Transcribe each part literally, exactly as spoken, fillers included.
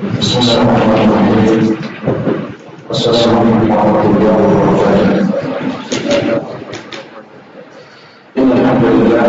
Bismillahirrahmanirrahim. Assalamualaikum warahmatullahi wabarakatuh. Alhamdulillah,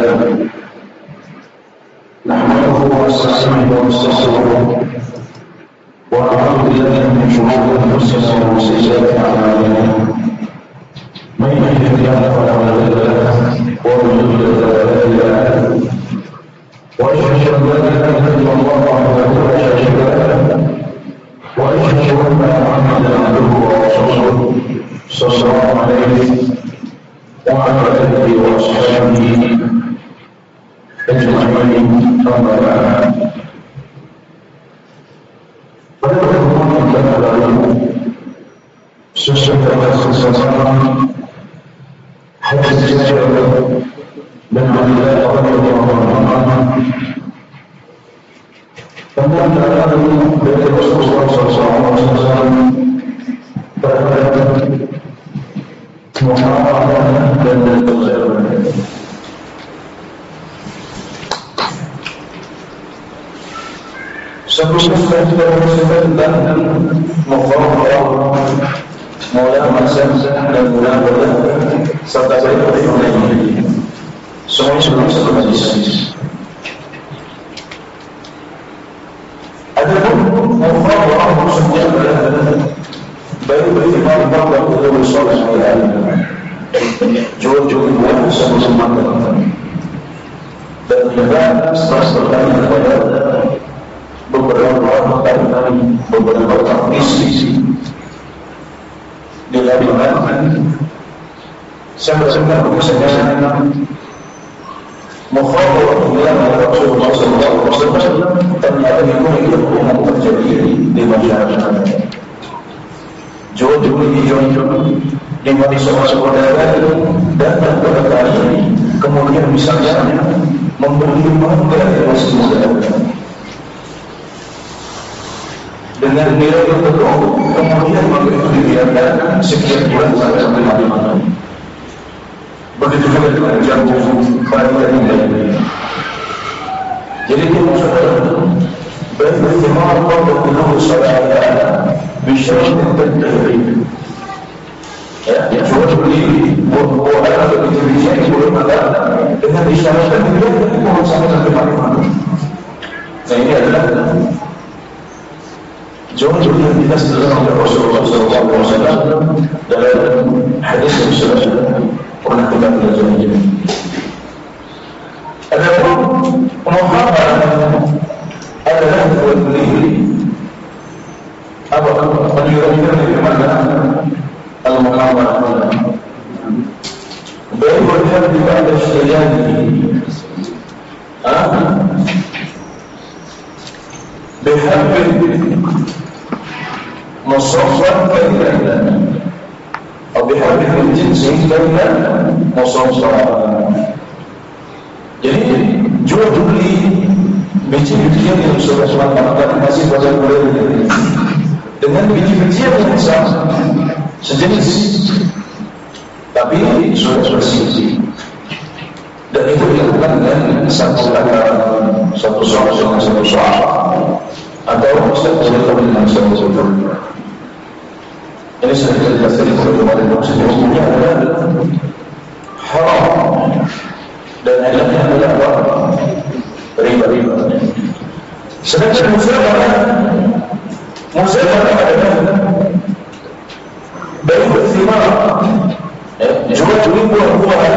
nahmaduhu wa nasta'inuhu wa nastaghfiruh wa na'udzu billahi min shururi anfusina wa min sayyiati a'malina. Man yahdihillahu fala mudilla lahu wa man yudlil fala hadiya lahu. Wa ashhadu an la ilaha illallah wahdahu la sharika lahu wa ashhadu anna Muhammadan abduhu wa rasuluh sallallahu alaihi wa ala alihi wa ashabihi ajma'in. Amma ba'd. Pada pertemuan kita lalu sesuatu kesempatan hadis Jabir bin Abdullah radhiyallahu anhu tentang keadaan dari Rasulullah sallallahu alaihi wasallam terhadap muamalah dan perjalanan. Sebelumnya kita berbicara tentang muqarrarah, mula masa dan mula pada serta saya ini. Semua sebelum sebelum hadis. Adapun muqarrarah maksudnya adalah baik beriman kepada Allah Subhanahu wa taala. Jujur buat sebelum makan. Dan juga setelah kepada beberapa orang beberapa orang misi dilakukan sama-sama bersama mukhawarah dengan Rasulullah sallallahu alaihi wasallam. Ternyata itu yang terjadi di masyarakat. Jauh-jauh hijau-hijau di mana saudara-saudara datang kepada kami, kemudian misalnya memberi mangga kepada saudara dengan nilai tertentu, kemudian maka itu dibiarkan sekian bulan sampai mati-mati. Begitu juga dengan jantung pada ini. Jadi itu maksudnya beriman kepada Allah Subhanahu wa taala bisyarat tertentu. Ya, yang sudah beli buat atau diberikan boleh ada dengan disyaratkan dia tidak sampai sampai mati-mati. Nah ini adalah jauh-jauh yang kita setelah oleh Rasulullah sallallahu alaihi wasallam dalam hadis yang sudah pernah kita pelajari. Adapun muhammad adalah beli apa penjualan di mana al-muhammad baik berhad di pada syajani ah berhad مصفا كذلك أو بحرف الجنس كذلك مصفا. Jadi jual beli biji-bijian yang sudah semakin masih pada mulai dengan biji-bijian yang sama sejenis tapi sudah bersih dan itu dilakukan dengan satu kata satu soal dengan satu soal atau satu dengan satu soal. Ini saya jelaskan kepada maksudnya hukumnya adalah haram dan ilahnya adalah apa? Riba-riba. Sedangkan musyawarah, musyawarah adalah baik bersifat juga juga buah-buahan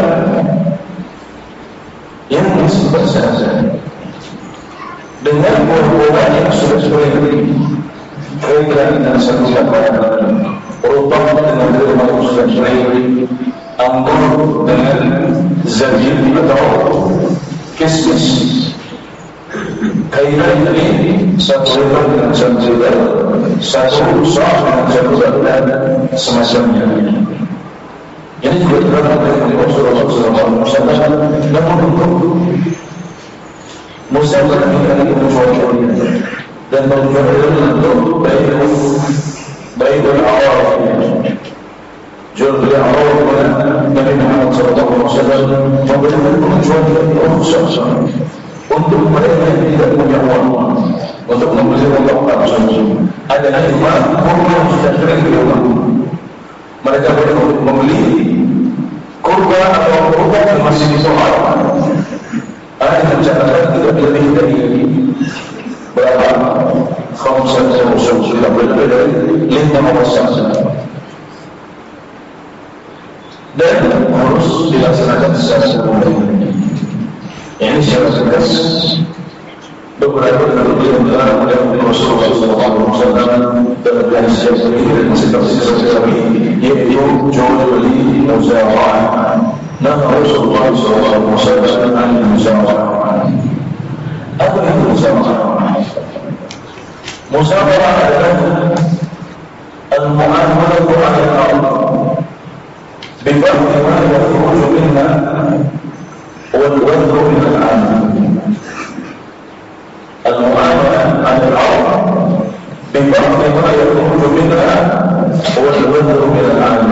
yang bersifat sah-sah dengan buah-buahan yang sudah sesuai dengan dan satu kata Rutang dengan derma usaha sendiri, anggur dengan zabib atau kismis. Kaitan ini satu lebar dengan satu lebar, satu usaha dengan satu lebar semacamnya. Ini juga terdapat dari Rasulullah sallallahu alaihi wasallam. Namun untuk musyawarah dengan kemusuhan dan perjuangan untuk baik baik al-awal jual beli awal dengan Nabi Muhammad sallallahu alaihi wasallam memberikan penjualan yang khusus untuk mereka yang tidak punya uang untuk membeli rokok konsumsi. Ada cuma kurma yang sudah kering di rumah. Mereka boleh membeli kurma atau kurma yang masih disoal. Ada yang mencatatkan tidak lebih dari berapa? Khamsah usul sudah lebih dari lima persen. Dan harus dilaksanakan secara sempurna. Ini secara tegas. Beberapa dari yang dilarang oleh Rasulullah shallallahu alaihi wasallam dalam hadis yang sahih dan masih tersisa kami, yaitu jual beli muzawarah. Nah, Rasulullah shallallahu alaihi wasallam an muzawarah. Apa itu muzawarah? Muzawarah adalah al-mu'amalah ala al-ardh بفرق ما يخرج منها والوزن من العالم. المعاملة عن الأرض بفرق ما يخرج منها والوزن من العالم.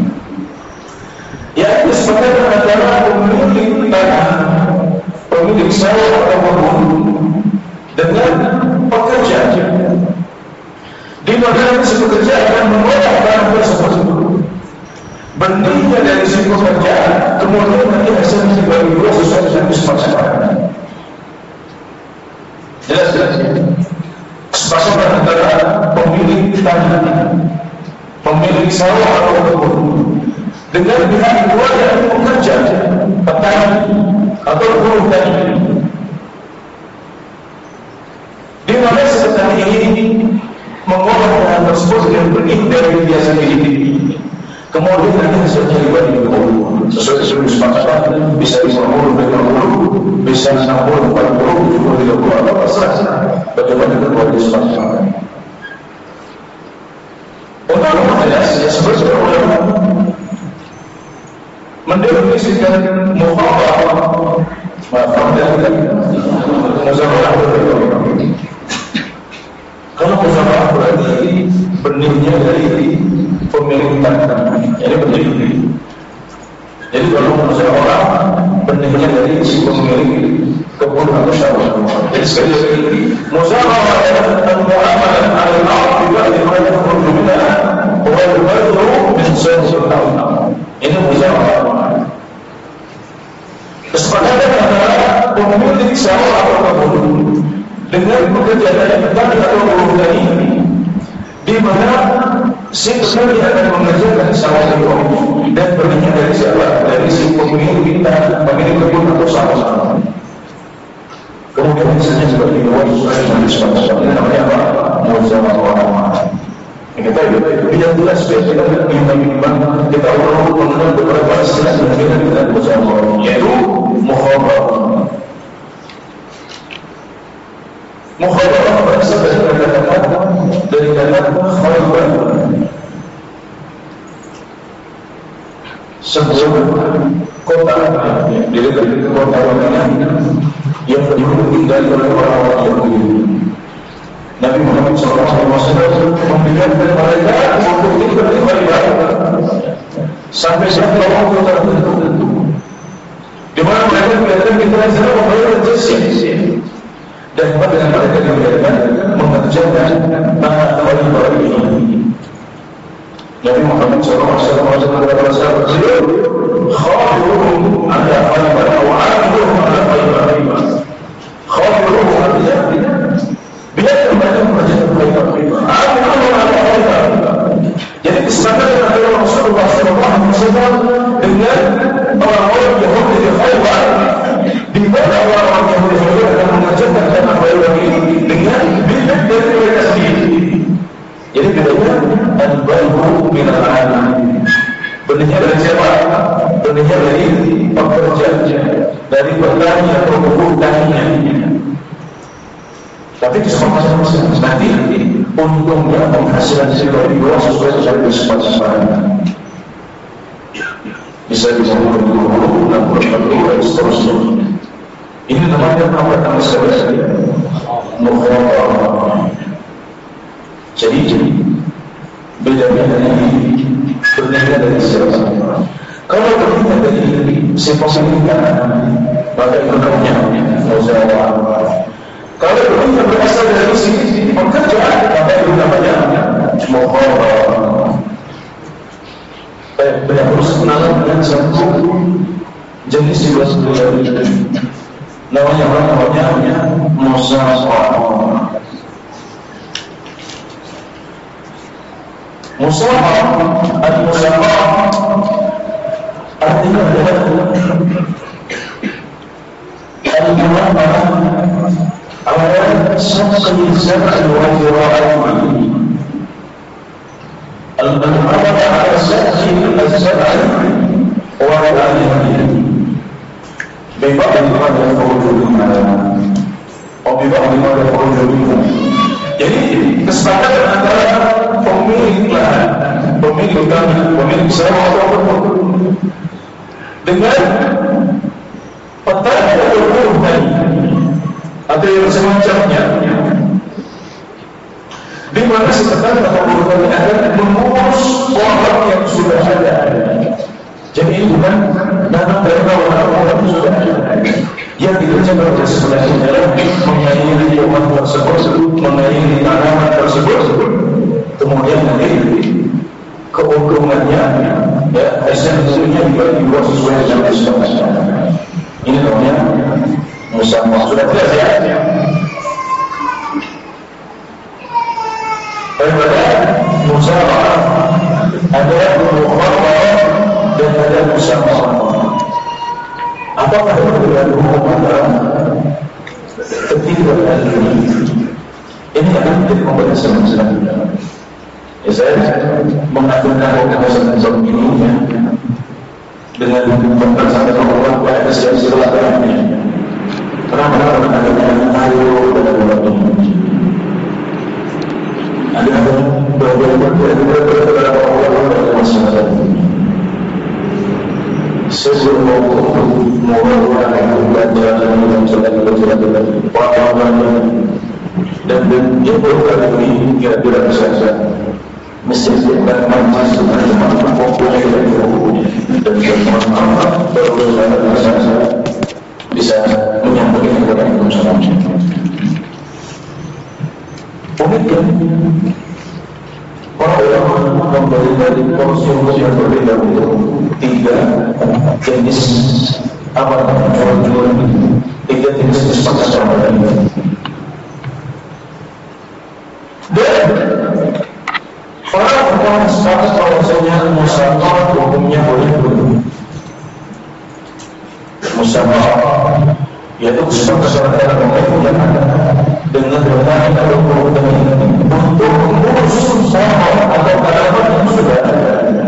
يعني kesepakatan antara pemilik tanah, pemilik sawah atau kebun dengan pekerja. Di mana si pekerja akan mengolah barang tersebut. Benihnya dari si pekerja, kemudian nanti hasilnya dibagi dua sesuai dengan kesepakatan. Jelas jelas. Kesepakatan antara pemilik tanah, pemilik sawah atau kebun dengan pihak kedua yang pekerja, petani atau buruh tani. Di mana si petani ini mengolah bahan tersebut dengan benih dari dia sendiri. Kemudian nanti hasilnya dibagi dua sesuai dengan kesepakatan, bisa lima puluh, lima puluh, bisa enam puluh, empat puluh, tujuh puluh, tiga puluh, atau terserah. Bagaimana kita disepakatan? Untuk jelas, ya sebenarnya ulama mendefinisikan muhabbah, mendefinisikan muzawarah. Kalau muzawarah berarti benihnya dari pemilik tanah, ini benih. Jadi kalau muzawarah benihnya dari si pemilik kebun atau sawah. Jadi sekali lagi muzawarah adalah al-mu'amalah al-ardh juga dimana hukumnya wal badru min sawil al-ardh. Ini muzawarah. Kesepakatan antara pemilik sawah atau kebun dengan pekerja dari petani atau buruh tani, di mana si petani akan mengerjakan sawah itu dan benihnya dari siapa? Dari si pemilik tanah, pemilik kebun atau sawah. Kemudian misalnya seperti dua sesuai dengan kesepakatan, ini namanya apa? Muzawarah. Kita tidak jelas kita menimbang kita perlu mengenal beberapa istilah yang kita dengan muzawarah, yaitu mukhabarah. Mukhabarah berasal dari kata-kata dari kata khabar. Sebuah kota di dekat kota Madinah yang tinggal oleh orang-orang Yahudi. Nabi Muhammad shallallahu alaihi wasallam membiarkan mereka untuk tinggal di Madinah sampai satu waktu tertentu, di mana mereka biarkan kita sana membayar jizya. Dan pada mereka dibiarkan mengerjakan tanah ini. Nabi Muhammad shallallahu alaihi wasallam berkata, "Khabiruhum ala khaybar wa 'amuhum ala khaybar." Khabiruhum artinya biarkan mereka mengerjakan khaybar. 'Amuhum ala khaybar. Jadi kesepakatan antara Rasulullah shallallahu alaihi wasallam dengan orang-orang Yahudi di Khaybar, di mana orang-orang Yahudi akan mengerjakan tanah Khaybar ini dengan bilik dari mereka sendiri. Jadi bedanya al-bayhu min al-'alam. Benihnya dari siapa? Benihnya dari pekerja, dari petani atau buruh taninya. Tapi kesepakatan nanti untungnya penghasilan dari dua sesuai dengan kesepakatan. Bisa bisa dua puluh, enam puluh, empat puluh dan seterusnya. Ini namanya apa nama sekali? Mukhabarah. Jadi bedanya dari benihnya dari siapa? Kalau benihnya dari si pemilik tanah, maka itu namanya muzawarah. Kalau benihnya berasal dari si saya harus kenalan dengan satu jenis jiwa sendiri. Namanya apa? Namanya musafah. Musafah, al-musafah artinya adalah al-muamah ala syaqi zar'i wa zira'i. Al-muamah ala syaqi az-zar'i wa zira'i. Bebas daripada perjuangan, oh bebas daripada perjuangan. Jadi kesepakatan antara pemilik lahan, pemilik hutan, pemilik sawah ataupun dengan petani atau buruh atau yang semacamnya, di mana si petani atau buruh tani akan mengurus orang yang sudah ada. Jadi itu bukan nanam dari orang-orang yang sudah ada. Yang dikerjakan oleh sebenarnya adalah mengairi umat tersebut, mengairi tanaman tersebut, kemudian nanti keuntungannya, ya, esensinya dibagi dua sesuai dengan kesepakatan. Ini namanya musafah. Sudah jelas ya? Daripada musafah ada mukhawarah dan ada musafah. Apakah perbedaan hukum antara ketiga hal ini? Ini akan menjadi pembahasan selanjutnya. Ya, saya mengaturkan pembahasan seperti ini ya, dengan pembahasan orang tua ada silaturahmi. Kenapa orang ada yang tahu pada waktu ini? Ada beberapa beberapa orang yang masyarakat ini. Sebelum melakukan belajar dan mencoba pengalaman dan menjemputkan ini kira-kira saja mesti dan masih dengan fokusnya dan bermanfaat berusaha bisa menyampaikan kepada kita semua. Mungkin para ulama memberi dari porsi-porsi yang berbeda untuk tiga jenis apa namanya tiga jenis kesepakatan ini. Dan para ulama sepakat bahwasanya musafah hukumnya boleh berubah. Musafah yaitu kesepakatan antara pemilik yang ada dengan petani atau petani untuk mengurus sawah atau tanaman yang sudah ada.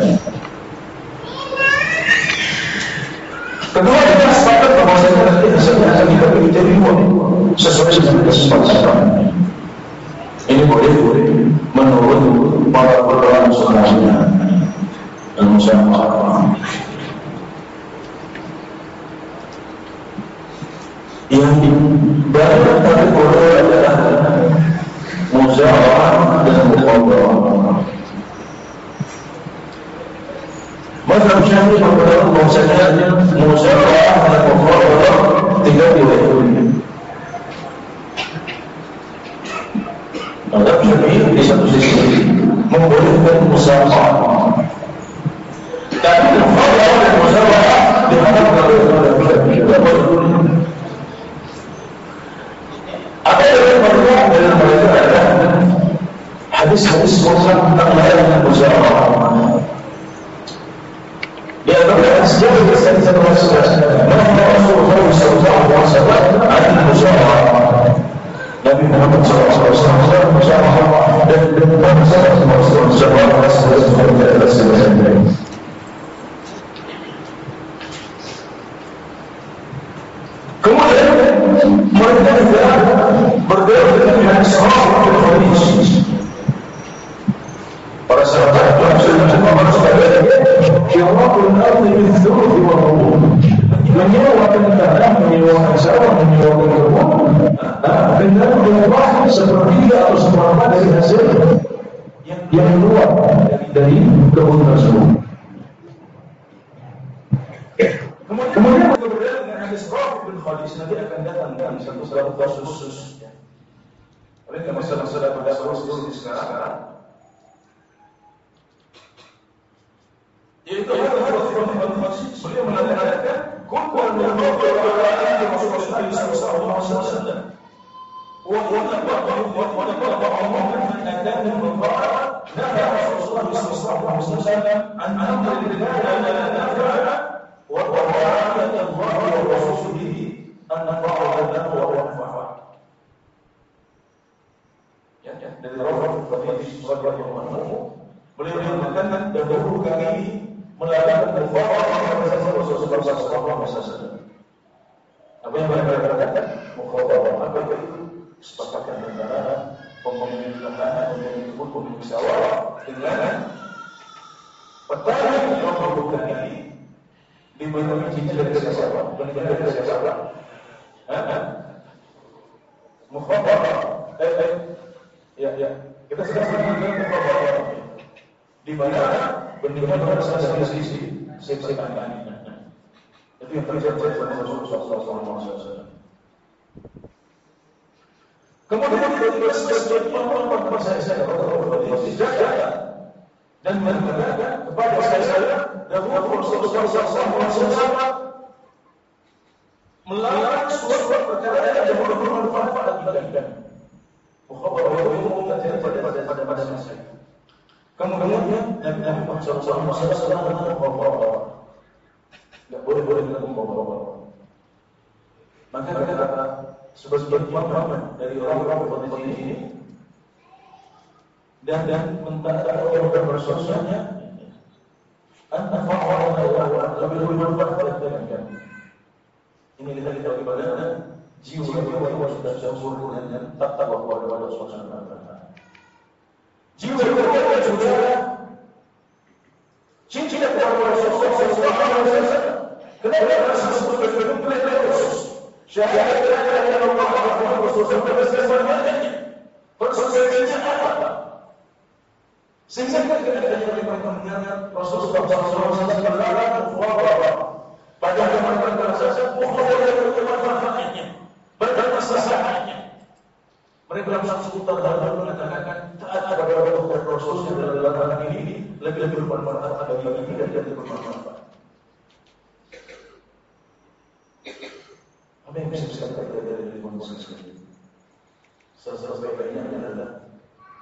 Kedua, kita sepakat bahwasanya nanti hasilnya akan dibagi menjadi dua sesuai dengan kesepakatan. Ini boleh menurut para ulama sebenarnya dan musafah. Yang banyak tapi boleh adalah musafah dan mukhawarah. Mazhab Syafi'i berpendapat bahwasanya musafah dan mukhawarah tidak boleh. Mazhab Syafi'i di satu sisi membolehkan musafah, tapi mukhawarah dan musafah dianggap tidak boleh. Apa yang perlu dalam mereka adalah hadis-hadis mutlak tentang larangan musafah. Di antara sejarah besar satu Rasulullah, Rasulullah sallallahu alaihi wasallam ada musafah. Nabi Muhammad sallallahu alaihi wasallam musafah dan dan Rasulullah sallallahu alaihi wasallam. Kemudian mereka juga berbeda dengan hadis Rasulullah Al-Hadis. Para sahabat Rasulullah Muhammad sallallahu alaihi wasallam Syawakul ardi min thuruthi wa rubub, menyewakan tanah, menyewakan sawah, menyewakan kebun dengan jumlah sepertiga atau seperempat dari hasil yang keluar dari kebun tersebut. Kemudian berbeda dengan hadis Rafi bin Khalis, nanti akan datang dalam satu satu kasus khusus. Oleh karena masalah-masalah pada khusus sekarang, yaitu الخبر على آل رسول الله صلى الله عليه وسلم وهنا بعض عموما من أداب المطاعة نهى رسول الله صلى الله عليه وسلم عن أمر الرجال لا نفع وطاعة الله ورسوله أن نطاع له ونفع. Ya, ya, dari Rasulullah radhiyallahu anhu beliau mengatakan dahulu kami melakukan mukhawarah bersama Rasulullah sallallahu alaihi wasallam. Apa yang mereka katakan? Mukhawarah apa itu? Kesepakatan antara pemimpin negara dan pemimpin musyawarah dengan petani yang membutuhkan ini diberikan cincin dari siapa? Berikan dari siapa? Mukhawarah. Eh, eh, ya, ya. Kita sedang menggunakan mukhawarah. Di mana bendera bersama sisi sisi kanan. Itu yang terjadi pada Rasulullah sallallahu alaihi wasallam. Kemudian kita sebagai pemimpin saya saya tidak dan mengatakan kepada saya dahulu Rasulullah sallallahu alaihi wasallam melarang suatu perkara yang bermanfaat bagi kita. Mukhawarah itu terjadi pada pada pada masa itu. Kemudian Nabi Muhammad sallallahu alaihi wasallam mengatakan tidak boleh boleh dilakukan mukhawarah. Maka kata sebagian pemahaman dari orang-orang seperti ini dan dan mentara orang bersuasana an-nafa'u lebih bermanfaat bagi kami. Ini kita kita bagaimana jiwa jiwa sudah sempurna dan tak tahu kepada Allah Subhanahu wa taala. Jiwa kita sudah cinta kepada Rasulullah sallallahu alaihi wasallam. Kenapa Rasulullah sallallahu alaihi wasallam syahadat la ilaha illallah Muhammadur Rasulullah bersemangatnya persoalannya apa? Sehingga ketika mereka mendengar Rasulullah sallallahu alaihi wasallam melarang mukhawarah, pada zaman mereka mukhawarah itu manfaatnya, bagaimana sesahnya. Mereka dalam seputar dalam mengatakan tak ada pada Rasulullah dalam hal ini lebih bermanfaat bagi kita dan lebih bermanfaat. Apa yang bisa kita katakan dari lingkungan sekalian? Salah satu baiknya adalah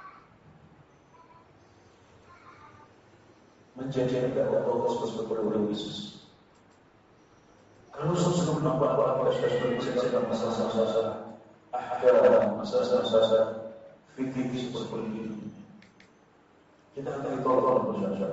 menjadi kepada Allah Subhanahu wa taala Yesus. Kalau sudah nampak apa-apa sudah berbicara masalah-masalah ahkam, masalah-masalah fikih seperti ini, kita akan ditolong bersama.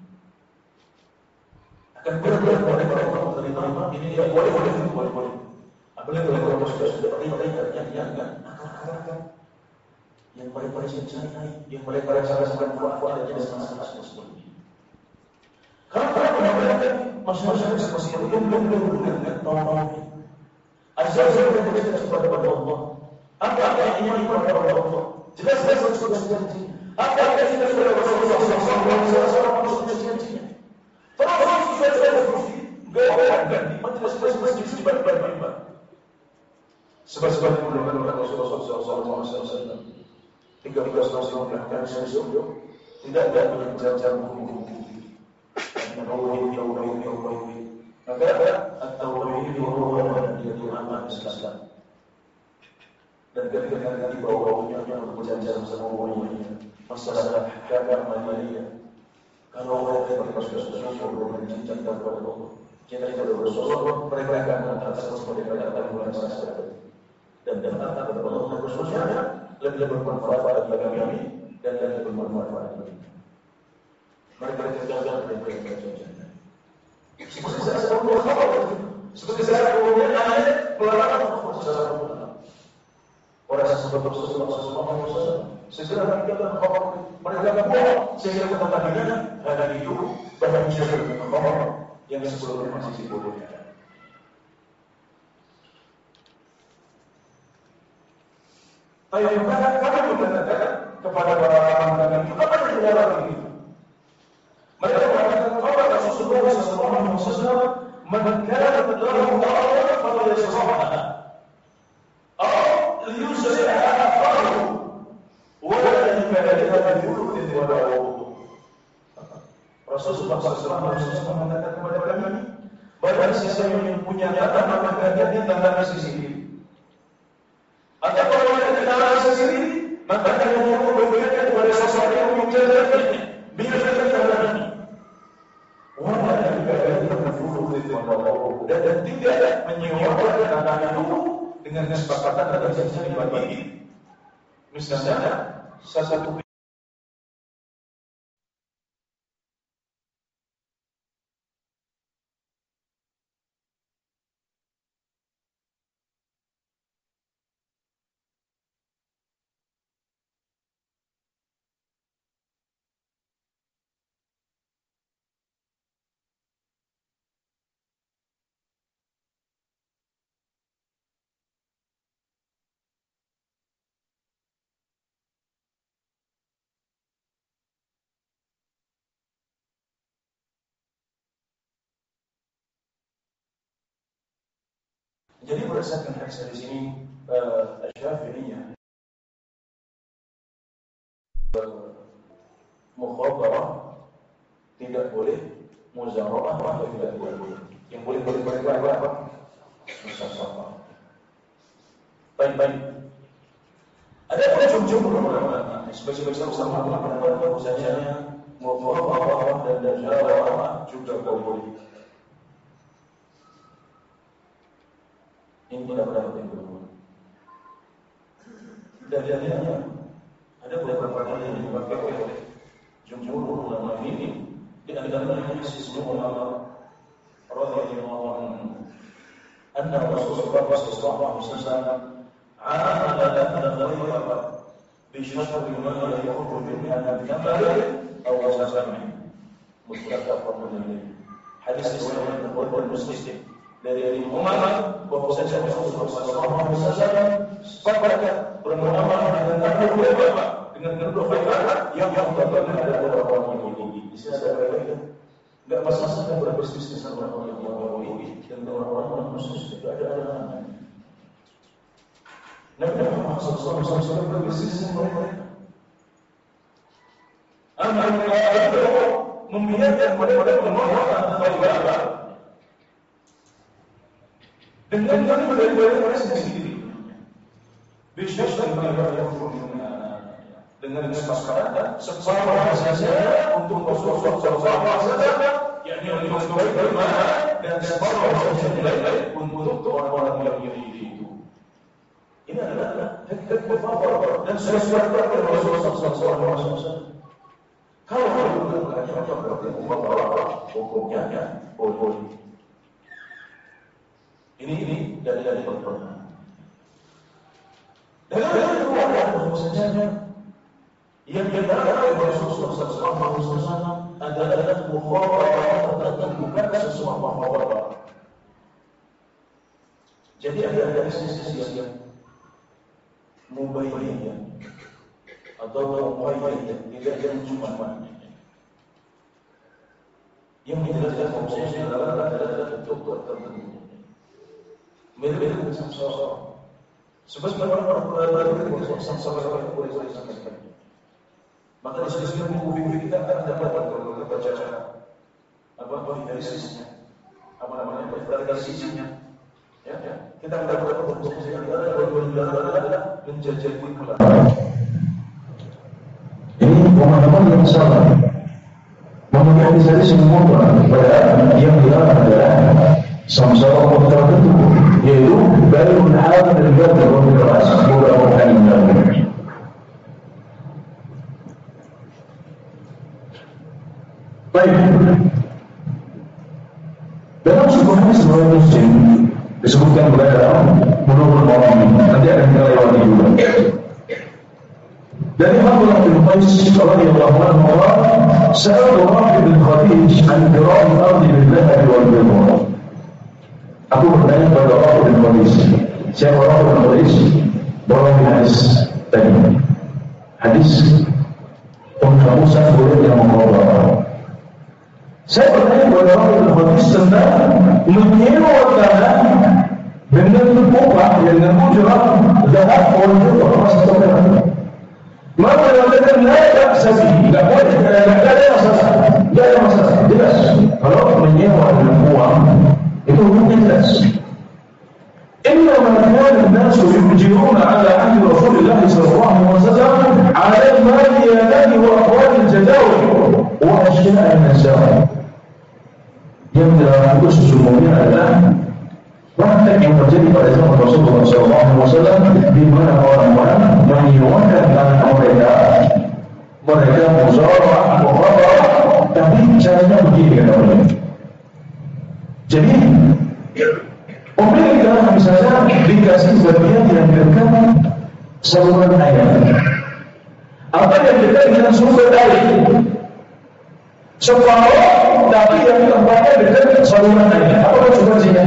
Akan benar-benar mereka menerima ini tidak boleh boleh boleh boleh. Apalagi kalau mereka sudah sudah perintah yang yang akar-akar yang mereka cintai, yang mereka rasakan kuat-kuat dan masalah seperti ini. Kalau mereka masalah seperti ini belum belum belum dengan tolong. Asal-asal mereka tidak kepada Allah. Apa yang ini kepada Allah? Jelas-jelas sudah janji. Apa yang kita sudah Rasulullah sallallahu alaihi wasallam sudah janji. Terus sudah terus gerakan di majelis-majelis di depan-depan. Sebab-sebab yang dilakukan Rasulullah sallallahu alaihi wasallam. tiga belas tahun belakang sebelum tidak ada berjajar hukum. Menawari, menawari, menawari. Maka at-tauhid huwa yaitu amal Islam. Dan ketika kita dibawa yang berjajar bersama umumnya masalah agama maliyah. Kalau mereka berkata-kata berbincang kepada Allah, kita tidak bersoal mereka akan atas seperti kata-kata bulan saja. Dan dan kata kepada Allah bersuara lebih bermanfaat bagi kami dan lebih bermanfaat bagi kami. Mereka terjaga dan mereka terjaga. Seperti saya sebut mukhawarah, seperti saya kemudian ayat pelarangan mukhawarah. Orang seperti Rasulullah sallallahu alaihi wasallam segera meninggalkan mukhawarah. Mereka berbohong sehingga kita tadinya ada hidup bahkan bisa mukhawarah yang sebelumnya masih dibolehkan. Ayat kami mengatakan kepada para hamba kami, apa yang dilarang ini? Mereka mengatakan kepada Rasulullah sallallahu alaihi wasallam, "Man kana lahu da'wah falyashrahha." Atau liyusri'ha aqalu wa la yubaliha bi wudin wa la wudu. Rasulullah sallallahu alaihi wasallam mengatakan kepada kami, Barang siapa yang punya tanah maka dia ditanami sendiri. Atau kalau dia ditanami sendiri, maka dia mau memberikan kepada seseorang yang menjalankannya. Bila dia ditanami, wala diberikan berfuru itu dan tidak menyewakan tanah itu dengan kesepakatan dan janji dibagi. Misalnya satu. Jadi berdasarkan hadis di sini uh, Syafi'iyah mukhabarah tidak boleh, muzara'ah atau tidak boleh. Yang boleh boleh boleh boleh apa? Musafah. Baik-baik. Ada ada jumhur ulama, sebagian besar ulama mengatakan bahwasanya mukhabarah dan muzara'ah juga boleh. Ini tidak pendapat yang kedua. Dalilnya ada beberapa dalil yang dipakai oleh jumhur ulama ini. Di antaranya hadis Ibnu Umar radhiyallahu anhu, anna Rasulullah sallallahu alaihi wasallam amala al-ghayra bi shatri ma yakhruju min al-kamal aw wasafan mutlaqan min hadis riwayat Bukhari Muslim dari Umar bahwasanya Rasulullah sallallahu alaihi wasallam sepakat bermuamalah dengan Abu Hurairah dengan kedua khairah yang mengatakan ada orang yang ini. Di sini ada kaitan enggak masalah dengan berbisnis dengan orang yang ini dan orang-orang khusus itu ada ada. Nabi Muhammad sallallahu alaihi wasallam berbisnis dengan mereka. Anak-anak membiarkan mereka bermuamalah dengan khairah dengan dengan dari mereka sendiri. Bisnis dan mereka yang dengan kesepakatan separuh saja untuk Rasulullah sallallahu alaihi wasallam, yakni untuk mereka dan separuh saja lain untuk orang-orang yang itu. Ini adalah hakikat mufawadah dan sesuatu yang Rasulullah sallallahu alaihi wasallam. Kalau bukan contoh mufawadah hukumnya boleh. Ini ini dari dari pertama. Dan yang kedua adalah bahwasanya yang dilakukan oleh Rasulullah sallallahu alaihi wasallam adalah mukhawarah dan bukan sesuatu mukhawarah. Jadi ada ada sisi yang mubayyinah atau mubayyinah, tidak yang cuma yang menjelaskan bahwasanya adalah adalah bentuk tertentu. Mirip-mirip dengan samsara. Sebab orang-orang berada di samsara itu boleh-boleh sampaikan. Maka di sini buku-buku kita akan dapat kalau kita baca apa dari sisinya, apa namanya dari sisinya, ya, ya. Kita akan dapat bentuk yang ada menjajah pula. Ini pemahaman yang salah. Memegang dari semua orang pada yang bilang adalah samsara tertentu, yaitu dari menhal dan juga dari keras mudah-mudahan yang baik. Dalam sebuah hadis riwayat Muslim disebutkan dalam Bulughul Maram, nanti akan kita lewati juga. Dari Abdullah bin Qais radhiyallahu anhu, sa'al Rafi bin Khadij an qira'i al-ardi bil-dhahab wal-fiddah. Aku bertanya kepada Rafi bin Khadij, siapa Rafi bin Khadij? Bawa hadis tadi. Hadis penghapusan boleh yang mengubah. Saya bertanya kepada Rafi bin Khadij tentang menyewa tanah dengan upah dengan ujrah dhahab wal-fiddah masih terkena. Maka mengatakan tidak sabi, tidak boleh, tidak ada masalah, tidak ada masalah. Jelas, kalau menyewa dengan uang Itu hukumnya jelas. إنما كان الناس يهجرون على عهد رسول الله صلى الله عليه وسلم على الماديات وأقوال الجداول وأشياء النساء. Yang dalam itu sesungguhnya adalah praktek yang terjadi pada zaman Rasulullah shallallahu alaihi wasallam, di mana orang-orang menyewakan tanah mereka, mereka muzarah, muhadarah, tapi caranya begini kata mereka. Jadi pemilik tanah misalnya dikasih bagian yang dekat saluran air, apa yang dekat dengan sumber air, separuh, tapi yang tempatnya dekat saluran air. Apa konsekuensinya?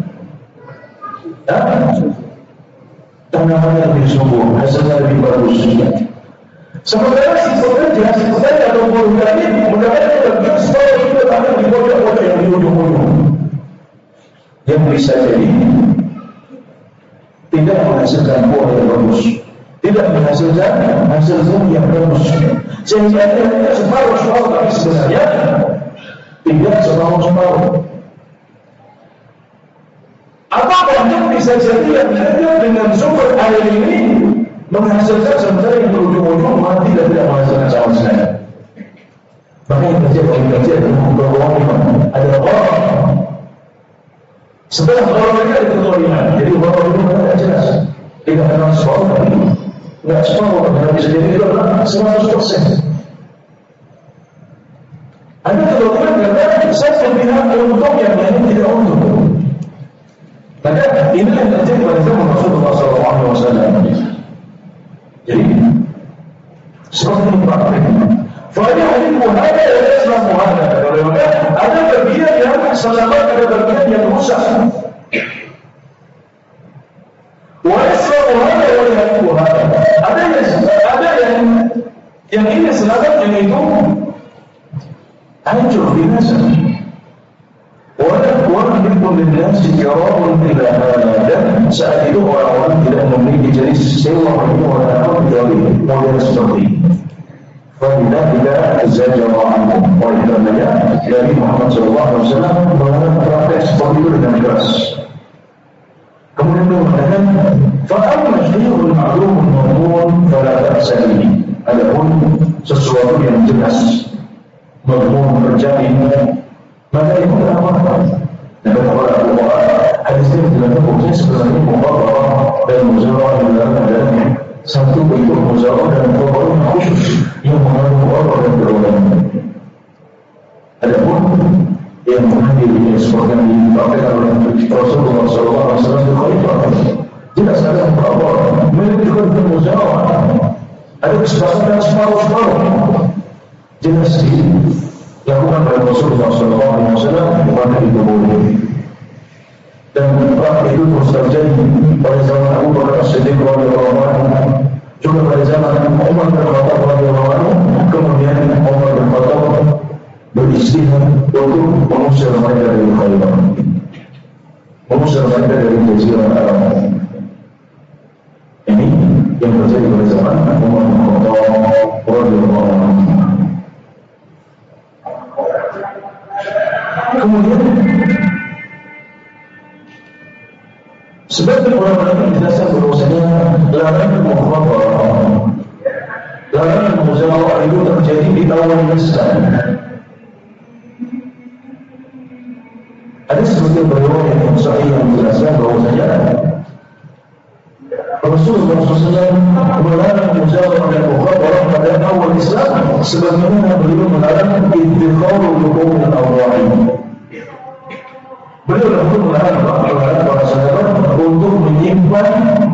Tanamannya lebih subur, hasilnya lebih bagus. Sementara si pekerja, si pekerja atau buruh tadi mendapatkan bagian separuh itu tanah di pojok-pojok yang di ujung-ujung, yang bisa jadi tidak menghasilkan buah yang bagus, tidak menghasilkan hasil buah yang bagus, sehingga dia separuh-separuh, tapi sebenarnya tidak separuh-separuh. Apakah yang bisa jadi yang dekat dengan sumber air ini menghasilkan, sementara yang berujung-ujung mati dan tidak menghasilkan sama sekali? Maka yang terjadi kalau terjadi adalah ada orang setelah orang mereka itu kezaliman. Jadi orang itu tidak jelas, tidak kenal separuh, tapi tidak separuh, tidak bisa jadi itu adalah seratus persen. Ada kezaliman karena satu pihak untung yang lain tidak untung. Maka inilah yang terjadi pada zaman Rasulullah shallallahu alaihi wasallam. Jadi seperti ini prakteknya. Fahnya halimu ada yang Islam muhada. Maka ada bagian yang selamat, ada bagian yang rusak. Wa Islam muhada wa halimu hada. Ada yang ada yang yang ini selamat, yang itu hancur binasa. Orang berpun dengan sejarah tidak ada. Saat itu orang-orang tidak memiliki jenis sewa itu orang-orang kecuali model seperti ini. Fadilah tidak zajarah oleh karenanya dari Muhammad shallallahu alaihi wasallam melarang praktek seperti itu dengan keras. Kemudian dia mengatakan, "Fa'amma syai'un ma'lumun ma'mun fala ta'sa bihi." Adapun sesuatu yang jelas, ma'mun terjadi, maka itu tidak apa-apa. Dan kata para hadis ini menjelaskan bahwa sebenarnya mubarak dan muzarah yang dalam adanya satu bentuk muzarah dan mubarak khusus yang mengandung mubarak dan berulang. Adapun yang mengambil ini seperti yang dipakai oleh Rasulullah shallallahu alaihi wasallam di Khalifah, jelas ada mubarak, mereka juga dengan muzarah, ada kesepakatan separuh-separuh, jelas ini lakukan oleh Rasulullah shallallahu alaihi wasallam kepada itu boleh. Dan praktik itu terus terjadi pada zaman Abu Bakar As-Siddiq radhiyallahu anhu, juga pada zaman Umar bin Khattab radhiyallahu anhu. Kemudian Umar bin Khattab beristihad untuk mengusir mereka dari Khalifah, mengusir mereka dari Jazirah Arab. Ini yang terjadi pada zaman Umar bin Khattab radhiyallahu anhu. Kemudian sebagian ulama menjelaskan bahwasanya larangan mukhabarah, larangan muzarah itu terjadi di awal Islam. Ada sebagian ulama yang sahih yang menjelaskan bahwasanya Rasulullah shallallahu alaihi wasallam melarang muzarah dan mukhabarah pada awal Islam, sebagaimana beliau melarang idkharul hukum dan awal. Beliau langsung melarang para sahabat untuk menyimpan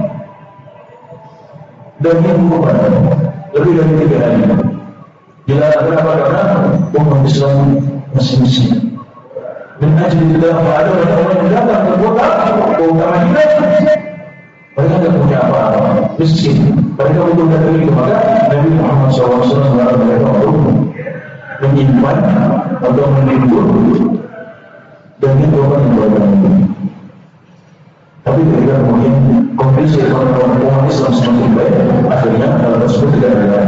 daging kurban lebih dari tiga hari. Dilarang kenapa? Karena umat Islam masih miskin. Dan ajli tidak ada orang yang datang ke kota, kota Madinah, mereka tidak punya apa-apa, miskin. Mereka butuh daging itu, maka Nabi Muhammad shallallahu alaihi wasallam melarang mereka untuk menyimpan atau menimbun dan itu orang yang beragama itu. Tapi ketika kemudian kondisi ekonomi umat Islam semakin baik, akhirnya hal tersebut tidak ada.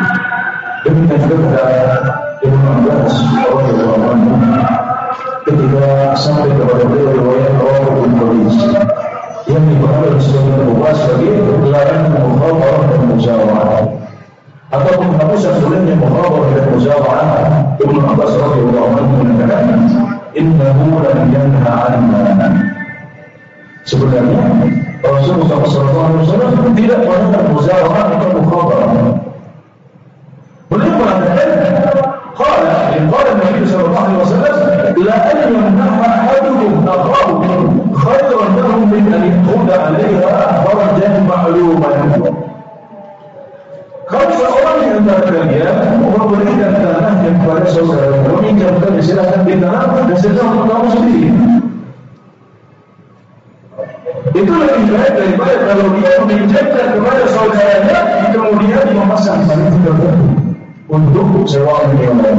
Demikian juga pada Ibnu Abbas radhiyallahu anhu, ketika juga sampai kepada beliau riwayat Rawatibul Khalij yang dibahas sebagai membahas sebagai larangan mukhawarah dan muzawarah atau penghapusan bolehnya mukhawarah dan muzawarah. Ibnu Abbas radhiyallahu anhu mengatakan innahu lam yanha 'anha. Sebenarnya Rasulullah sallallahu alaihi wasallam tidak melarang muzawarah atau mukhawarah. Beliau mengatakan qala qala Nabi sallallahu alaihi wasallam la an yamna'a ahadukum akhahu khairan lahu min an yaquda 'alayha farajan ma'luman. Kalau seorang di antara kalian memberikan tanahnya kepada saudara, meminjamkan, silakan di tanah dan sedang untuk kamu sendiri. Itu lebih baik daripada kalau dia meminjamkan kepada saudaranya kemudian memasang barang tertentu untuk sewa yang lain.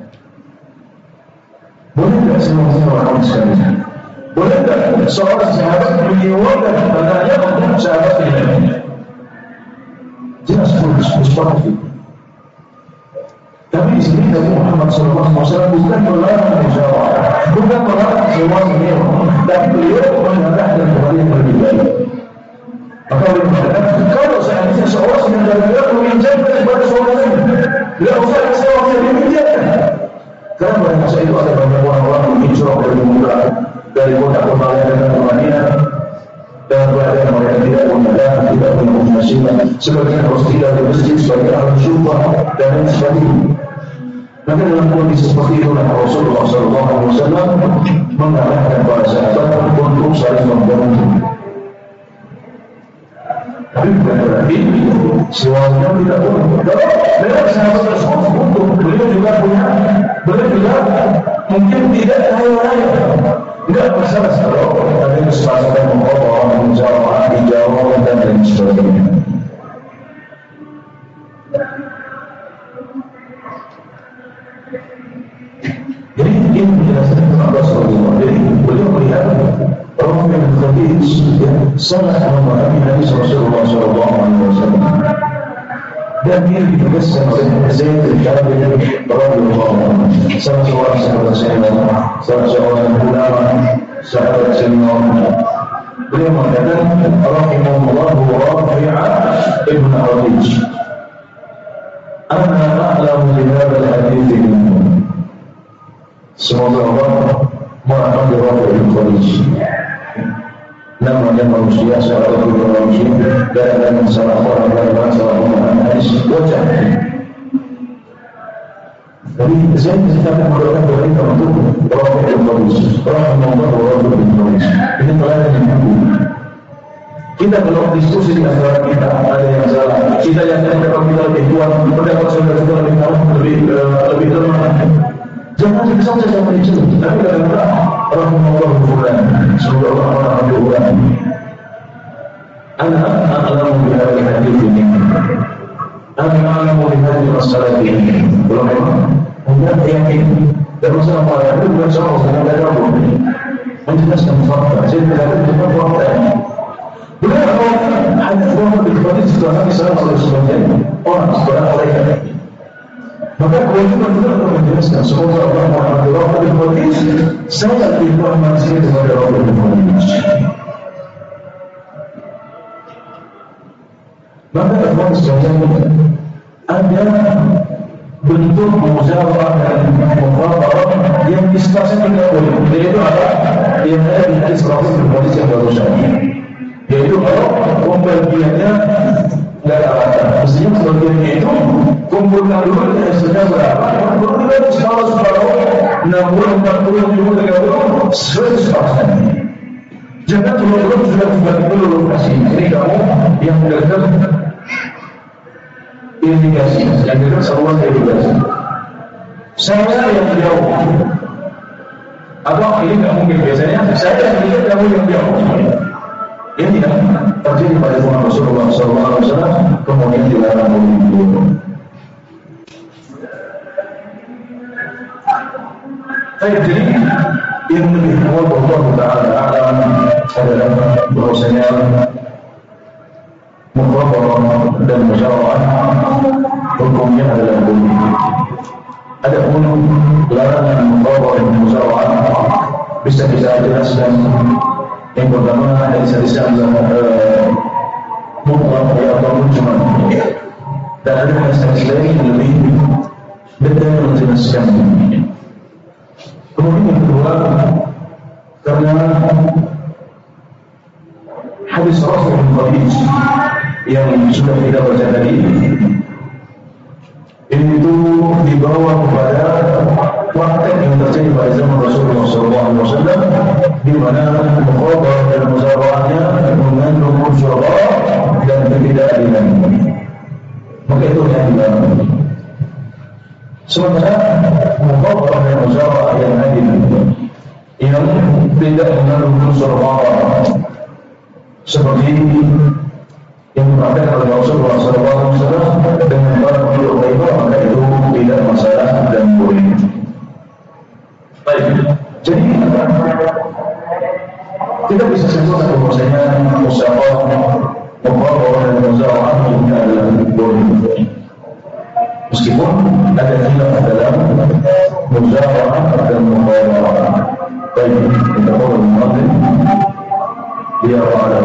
Boleh tidak sewa-sewa kaum sekalian? Boleh tidak seorang sahabat menyewakan tanahnya untuk sahabat yang lainnya? Jelas putus, seperti itu. Tapi di sini Nabi Muhammad sallallahu alaihi wasallam bukan melarang muzawarah, bukan melarang sewa menyewa, tapi beliau mengarahkan kepada yang lebih baik. Maka beliau mengatakan, kalau seandainya seorang sedang dalam meminjamkan kepada saudaranya, tidak usah sewa yang diminjamkan. Karena pada masa itu ada banyak orang-orang yang hijrah dari Mekah, dari kota-kota yang ada di Madinah. Dan keadaan mereka tidak punya dana, tidak punya penghasilan, sebagian harus tinggal di masjid, sebagian harus jumpa dan lain sebagainya. Maka dalam kondisi seperti itulah Rasulullah sallallahu alaihi wasallam mengarahkan para sahabat untuk saling membantu. Tapi bukan berarti semuanya tidak boleh. Kalau memang sahabat tersebut untuk beliau juga punya, beliau juga mungkin tidak kaya-kaya. Tidak masalah kalau ada kesepakatan mengobor, menjawab, dijawab dan lain sebagainya. Jadi ini menjelaskan kepada Rasulullah. Jadi beliau melihat orang yang Khalij sangat memahami Nabi Rasulullah sallallahu alaihi wasallam. Dan dia ditugaskan oleh Zaid bin Thabit radhiyallahu anhu. Salah seorang sahabat senior, salah seorang ulama, sahabat senior. Beliau mengatakan, rahimahullahu Rafi'ah ibn Khalij. Ana a'lamu bi hadzal hadits minkum. Semoga Allah merahmati Rafi'ah ibn Khalij. Namanya manusia, seorang manusia, dan salah orang dan salah orang hadis bocah. Jadi saya tidak menggunakan berita untuk orang yang bagus, orang yang membuat orang yang bagus. Ini pelajaran yang bagus. Kita belum diskusi di antara kita, ada yang salah. Kita yang tidak kita lebih kuat, pendapat saudara kita lebih tahu, lebih lebih lemah. Jangan dikesal saja sama itu. Tapi kadang-kadang rahimahullah fulan, semoga Allah merahmati fulan. Ana a'lamu bi hadhihi hadits ini. Ana a'lamu bi hadhihi masalah ini. Belum memang enggak yakin. Dan masalah apa itu bukan soal dengan dada pun. Menjelaskan fakta. Saya tidak ada tempat fakta. Beliau hadis bahwa di hadis setelah Nabi sallallahu alaihi wasallam orang setelah mereka. Maka kewajiban kita untuk menjelaskan semoga Allah merahmati Rafi'ah ibn Khalij. Saya lebih paham sekali kepada Rafi'ah ibn Khalij. Maka teman sekalian ada bentuk muzawarah dan mukhawarah yang disepakati tidak boleh. Yaitu apa? Yang ada di hadis Rafi'ah ibn Khalij yang barusan. Yaitu kalau pembagiannya tidak ada alasan. Mestinya pembagiannya itu kumpulkan dulu dan sedang berapa? Kumpulkan separuh-separuh, enam puluh, empat puluh, lima puluh, tiga puluh, seratus persen. Jangan turun-turun sudah dibagi dulu lokasi. Ini kamu yang dekat irigasi, yang dekat saluran irigasi. Saya yang jauh. Atau ini nggak mungkin biasanya. Saya yang dekat, kamu yang jauh. Ini tidak terjadi pada zaman Rasulullah sallallahu alaihi wasallam, kemudian dilarang oleh itu. Jadi yang lebih kuat Allah Taala alam adalah bahwasanya mukhawarah dan musyawarah hukumnya adalah boleh. Ada pun larangan mukhawarah dan musyawarah bisa kita jelaskan. Yang pertama hadis hadis yang mutlak atau mujmal, dan ada hadis lain yang lebih detail menjelaskan. Kemudian yang kedua, karena hadis Rasul Khadij yang sudah kita baca tadi itu dibawa kepada praktek yang terjadi pada zaman Rasulullah shallallahu alaihi wasallam, di mana mukhabar dan muzaraahnya mengandung unsur dan ketidakadilan. Maka itu yang dilakukan. Sementara mukhabar dan muzaraah yang adil, yang tidak mengandung unsur seperti yang dipakai oleh Rasulullah shallallahu alaihi wasallam dengan para penduduk Khaybар, maka itu tidak masalah dan boleh. Baik, jadi kita bisa simpulkan bahwasanya musyawarah, mukhabarah dan muzaraah ini adalah boleh. Meskipun ada khilaf dalam muzaraah dan mukhabarah. Baik, kita boleh mengambil dia pada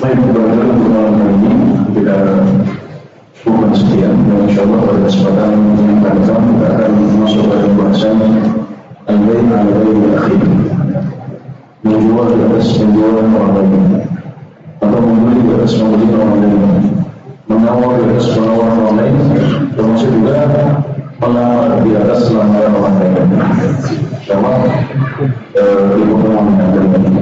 Baik, mudah-mudahan untuk malam hari ini kita bukan sekian, dan insya Allah pada kesempatan yang akan datang kita akan masuk pada pembahasan al-bayn al-bayn al-akhir, menjual di atas penjualan orang lain, atau membeli di atas membeli orang lain, menawar di atas penawar orang lain, termasuk juga melamar di atas lamaran orang lain. Insya Allah di pertemuan yang akan datang.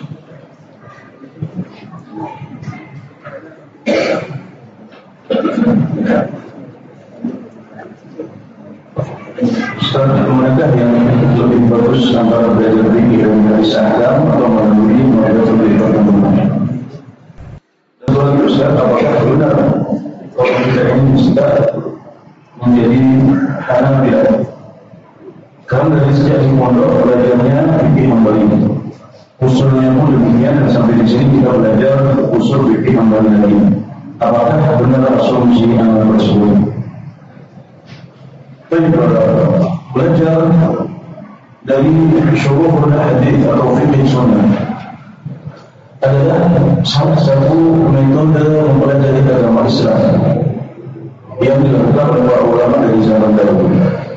Ustaz, manakah yang lebih bagus antara belajar fikih dan hadis ahkam atau melalui metode pendidikan umum? Dan lagi Ustaz, apakah benar kalau kita ingin Ustaz menjadi Hanafilah? Karena dari sejak di pondok belajarnya fikih Hambali, usulnya pun demikian, dan sampai di sini kita belajar usul fikih Hambali lagi. Apakah benar asumsi yang tersebut? Baik, belajar dari syuruh hadis atau fikih sunnah adalah salah satu metode mempelajari agama Islam yang dilakukan oleh para ulama dari zaman dahulu.